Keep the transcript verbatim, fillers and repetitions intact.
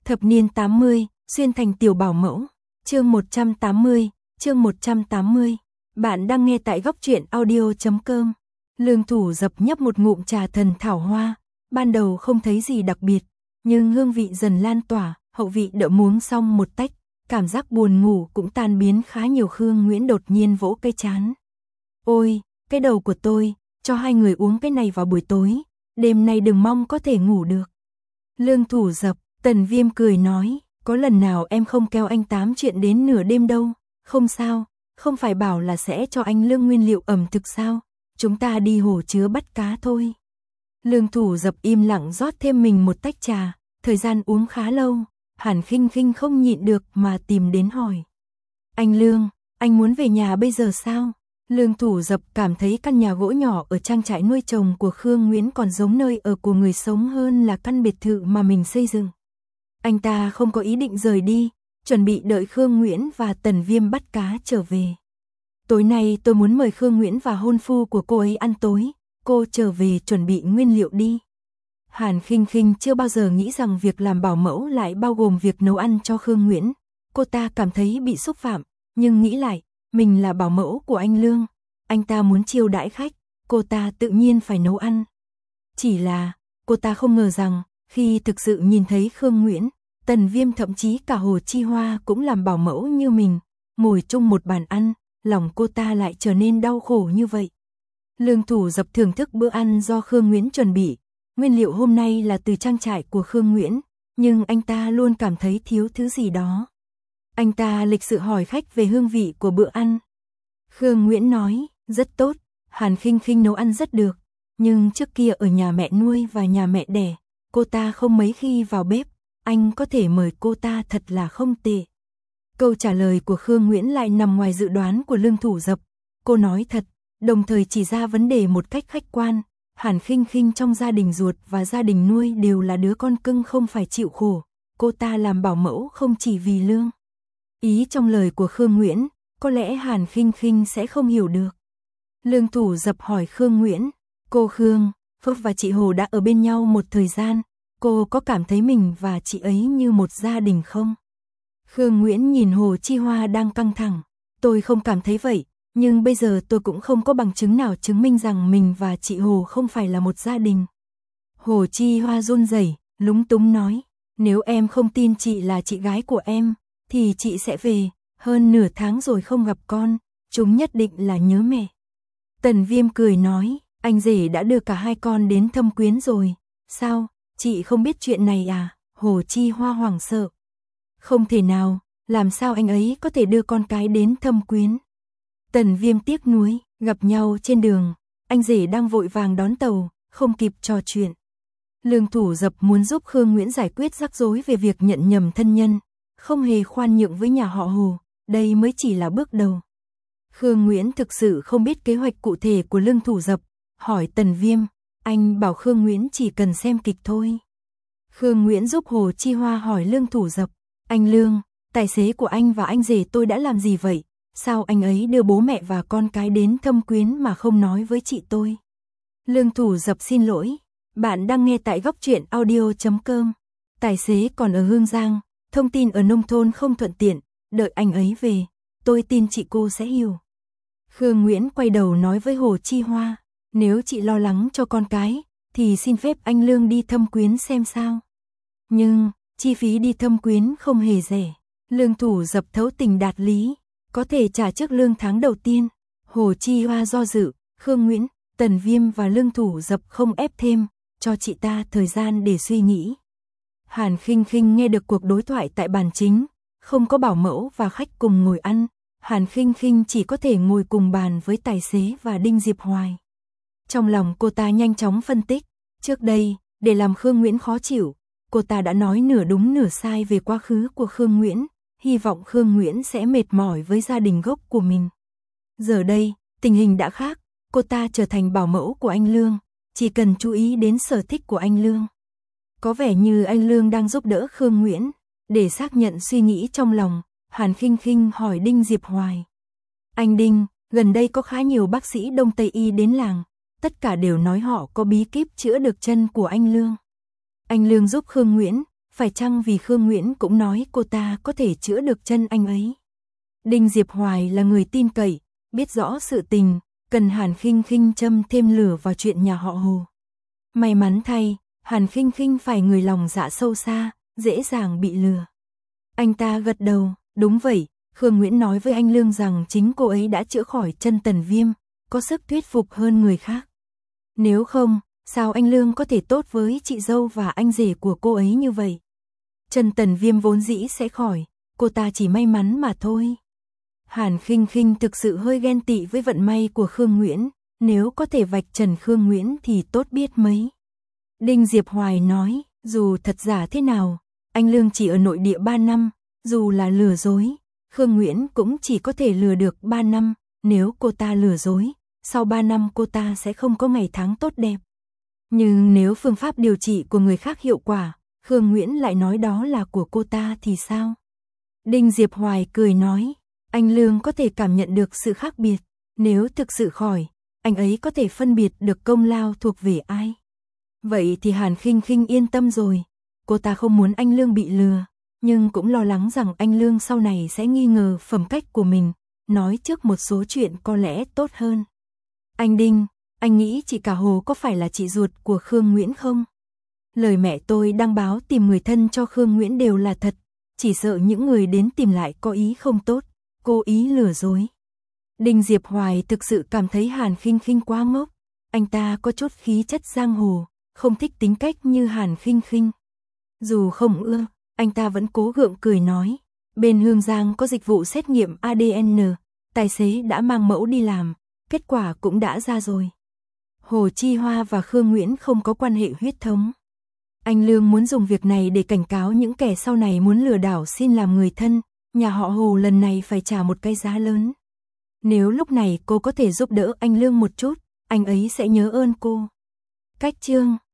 Thập niên tám mươi, xuyên thành tiểu bảo mẫu. Chương một trăm tám mươi, chương một trăm tám mươi. Bạn đang nghe tại góc truyện audio chấm com. Lương Thủ Dập nhấp một ngụm trà thần thảo hoa, ban đầu không thấy gì đặc biệt, nhưng hương vị dần lan tỏa, hậu vị đỡ muống xong một tách, cảm giác buồn ngủ cũng tan biến khá nhiều. Khương Nguyễn đột nhiên vỗ cái trán. Ôi, cái đầu của tôi, cho hai người uống cái này vào buổi tối, đêm nay đừng mong có thể ngủ được. Lương Thủ Dập, Tần Viêm cười nói, có lần nào em không kêu anh tám chuyện đến nửa đêm đâu, không sao, không phải bảo là sẽ cho anh Lương nguyên liệu ẩm thực sao, chúng ta đi hồ chứa bắt cá thôi. Lương Thủ Dập im lặng rót thêm mình một tách trà, thời gian uống khá lâu, Hàn Khinh Khinh không nhịn được mà tìm đến hỏi. Anh Lương, anh muốn về nhà bây giờ sao? Lương Thủ Dập cảm thấy căn nhà gỗ nhỏ ở trang trại nuôi trồng của Khương Nguyễn còn giống nơi ở của người sống hơn là căn biệt thự mà mình xây dựng. Anh ta không có ý định rời đi, chuẩn bị đợi Khương Nguyễn và Tần Viêm bắt cá trở về. Tối nay tôi muốn mời Khương Nguyễn và hôn phu của cô ấy ăn tối, cô trở về chuẩn bị nguyên liệu đi. Hàn Khinh Khinh chưa bao giờ nghĩ rằng việc làm bảo mẫu lại bao gồm việc nấu ăn cho Khương Nguyễn. Cô ta cảm thấy bị xúc phạm, nhưng nghĩ lại, mình là bảo mẫu của anh Lương, anh ta muốn chiêu đãi khách, cô ta tự nhiên phải nấu ăn. Chỉ là, cô ta không ngờ rằng, khi thực sự nhìn thấy Khương Nguyễn, Tần Viêm thậm chí cả Hồ Chi Hoa cũng làm bảo mẫu như mình, ngồi chung một bàn ăn, lòng cô ta lại trở nên đau khổ như vậy. Lương Thủ Dập thưởng thức bữa ăn do Khương Nguyễn chuẩn bị, nguyên liệu hôm nay là từ trang trại của Khương Nguyễn, nhưng anh ta luôn cảm thấy thiếu thứ gì đó. Anh ta lịch sự hỏi khách về hương vị của bữa ăn. Khương Nguyễn nói, rất tốt, Hàn Khinh Khinh nấu ăn rất được, nhưng trước kia ở nhà mẹ nuôi và nhà mẹ đẻ, cô ta không mấy khi vào bếp, anh có thể mời cô ta thật là không tệ. Câu trả lời của Khương Nguyễn lại nằm ngoài dự đoán của Lương Thủ Dập, cô nói thật, đồng thời chỉ ra vấn đề một cách khách quan. Hàn Khinh Khinh trong gia đình ruột và gia đình nuôi đều là đứa con cưng không phải chịu khổ, cô ta làm bảo mẫu không chỉ vì lương. Ý trong lời của Khương Nguyễn, có lẽ Hàn Khinh Khinh sẽ không hiểu được. Lương Thủ Dập hỏi Khương Nguyễn, cô Khương, Phúc và chị Hồ đã ở bên nhau một thời gian, cô có cảm thấy mình và chị ấy như một gia đình không? Khương Nguyễn nhìn Hồ Chi Hoa đang căng thẳng, tôi không cảm thấy vậy, nhưng bây giờ tôi cũng không có bằng chứng nào chứng minh rằng mình và chị Hồ không phải là một gia đình. Hồ Chi Hoa run rẩy, lúng túng nói, nếu em không tin chị là chị gái của em, thì chị sẽ về, hơn nửa tháng rồi không gặp con, chúng nhất định là nhớ mẹ. Tần Viêm cười nói, anh rể đã đưa cả hai con đến Thâm Quyến rồi, sao, chị không biết chuyện này à? Hồ Chi Hoa hoảng sợ. Không thể nào, làm sao anh ấy có thể đưa con cái đến Thâm Quyến? Tần Viêm tiếc nuối, gặp nhau trên đường, anh rể đang vội vàng đón tàu, không kịp trò chuyện. Lương Thủ Dập muốn giúp Khương Nguyễn giải quyết rắc rối về việc nhận nhầm thân nhân, không hề khoan nhượng với nhà họ Hồ, đây mới chỉ là bước đầu. Khương Nguyễn thực sự không biết kế hoạch cụ thể của Lương Thủ Dập, hỏi Tần Viêm, anh bảo Khương Nguyễn chỉ cần xem kịch thôi. Khương Nguyễn giúp Hồ Chi Hoa hỏi Lương Thủ Dập, anh Lương, tài xế của anh và anh rể tôi đã làm gì vậy? Sao anh ấy đưa bố mẹ và con cái đến Thâm Quyến mà không nói với chị tôi? Lương Thủ Dập xin lỗi, bạn đang nghe tại góc truyện audio chấm com. Tài xế còn ở Hương Giang, thông tin ở nông thôn không thuận tiện, đợi anh ấy về, tôi tin chị cô sẽ hiểu. Khương Nguyễn quay đầu nói với Hồ Chi Hoa, nếu chị lo lắng cho con cái, thì xin phép anh Lương đi Thâm Quyến xem sao. Nhưng, chi phí đi Thâm Quyến không hề rẻ. Lương Thủ Dập thấu tình đạt lý, có thể trả trước lương tháng đầu tiên. Hồ Chi Hoa do dự, Khương Nguyễn, Tần Viêm và Lương Thủ Dập không ép thêm, cho chị ta thời gian để suy nghĩ. Hàn Khinh Khinh nghe được cuộc đối thoại tại bàn chính, không có bảo mẫu và khách cùng ngồi ăn, Hàn Khinh Khinh chỉ có thể ngồi cùng bàn với tài xế và Đinh Diệp Hoài. Trong lòng cô ta nhanh chóng phân tích, trước đây, để làm Khương Nguyễn khó chịu, cô ta đã nói nửa đúng nửa sai về quá khứ của Khương Nguyễn, hy vọng Khương Nguyễn sẽ mệt mỏi với gia đình gốc của mình. Giờ đây, tình hình đã khác, cô ta trở thành bảo mẫu của anh Lương, chỉ cần chú ý đến sở thích của anh Lương. Có vẻ như anh Lương đang giúp đỡ Khương Nguyễn, để xác nhận suy nghĩ trong lòng, Hàn Khinh Khinh hỏi Đinh Diệp Hoài. Anh Đinh, gần đây có khá nhiều bác sĩ Đông Tây Y đến làng, tất cả đều nói họ có bí kíp chữa được chân của anh Lương. Anh Lương giúp Khương Nguyễn, phải chăng vì Khương Nguyễn cũng nói cô ta có thể chữa được chân anh ấy. Đinh Diệp Hoài là người tin cậy, biết rõ sự tình, cần Hàn Khinh Khinh châm thêm lửa vào chuyện nhà họ Hồ. May mắn thay, Hàn Khinh Khinh phải người lòng dạ sâu xa, dễ dàng bị lừa. Anh ta gật đầu, đúng vậy, Khương Nguyễn nói với anh Lương rằng chính cô ấy đã chữa khỏi chân Tần Viêm, có sức thuyết phục hơn người khác. Nếu không, sao anh Lương có thể tốt với chị dâu và anh rể của cô ấy như vậy? Chân Tần Viêm vốn dĩ sẽ khỏi, cô ta chỉ may mắn mà thôi. Hàn Khinh Khinh thực sự hơi ghen tị với vận may của Khương Nguyễn, nếu có thể vạch trần Khương Nguyễn thì tốt biết mấy. Đinh Diệp Hoài nói, dù thật giả thế nào, anh Lương chỉ ở nội địa ba năm, dù là lừa dối, Khương Nguyễn cũng chỉ có thể lừa được ba năm, nếu cô ta lừa dối, sau ba năm cô ta sẽ không có ngày tháng tốt đẹp. Nhưng nếu phương pháp điều trị của người khác hiệu quả, Khương Nguyễn lại nói đó là của cô ta thì sao? Đinh Diệp Hoài cười nói, anh Lương có thể cảm nhận được sự khác biệt, nếu thực sự khỏi, anh ấy có thể phân biệt được công lao thuộc về ai. Vậy thì Hàn Khinh Khinh yên tâm rồi, cô ta không muốn anh Lương bị lừa, nhưng cũng lo lắng rằng anh Lương sau này sẽ nghi ngờ phẩm cách của mình, nói trước một số chuyện có lẽ tốt hơn. Anh Đinh, anh nghĩ chị Cả Hồ có phải là chị ruột của Khương Nguyễn không? Lời mẹ tôi đăng báo tìm người thân cho Khương Nguyễn đều là thật, chỉ sợ những người đến tìm lại có ý không tốt, cố ý lừa dối. Đinh Diệp Hoài thực sự cảm thấy Hàn Khinh Khinh quá ngốc, anh ta có chút khí chất giang hồ, không thích tính cách như Hàn Khinh Khinh. Dù không ưa, anh ta vẫn cố gượng cười nói, bên Hương Giang có dịch vụ xét nghiệm a đê en, tài xế đã mang mẫu đi làm, kết quả cũng đã ra rồi. Hồ Chi Hoa và Khương Nguyễn không có quan hệ huyết thống. Anh Lương muốn dùng việc này để cảnh cáo những kẻ sau này muốn lừa đảo xin làm người thân, nhà họ Hồ lần này phải trả một cái giá lớn. Nếu lúc này cô có thể giúp đỡ anh Lương một chút, anh ấy sẽ nhớ ơn cô. Cách chương